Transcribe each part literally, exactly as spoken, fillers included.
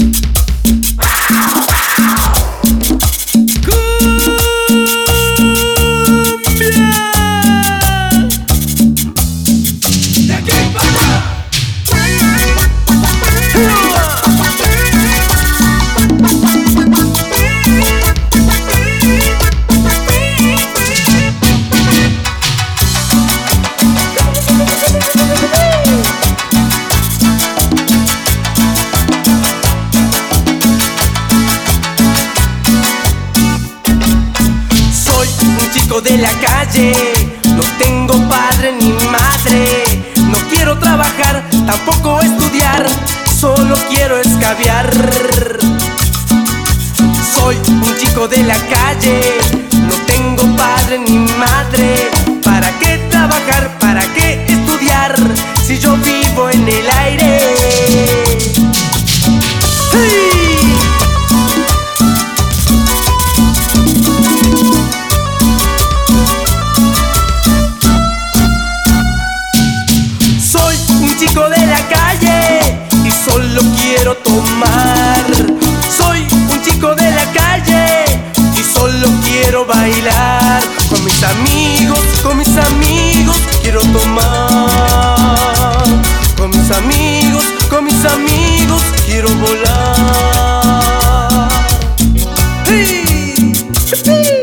De la calle, no tengo padre ni madre, no quiero trabajar, tampoco estudiar, solo quiero escabiar. Soy un chico de la calle, no tengo padre ni madre, ¿para qué trabajar? ¿Para qué estudiar? Si yo vivo en el aire. ¡Hey! Chico de la calle y solo quiero tomar. Soy un chico de la calle y solo quiero bailar. Con mis amigos, con mis amigos quiero tomar. Con mis amigos, con mis amigos quiero volar. ¡Hey! ¡Hey!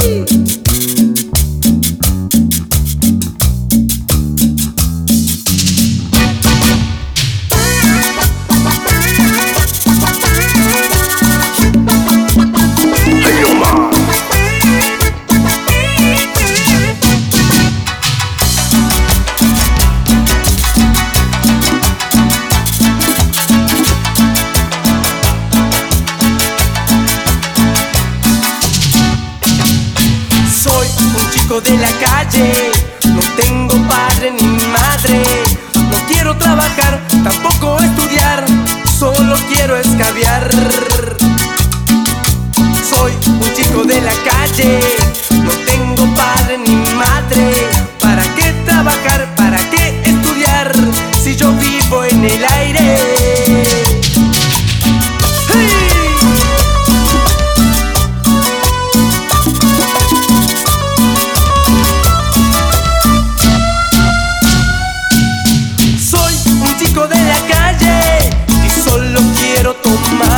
De la calle, no tengo padre ni madre, no quiero trabajar, tampoco estudiar, solo quiero escabiar. Soy un chico de la calle, no tengo padre ni madre, ¿para qué trabajar? ¿Para qué estudiar? Si yo vivo en el aire. De la calle y solo quiero tomar.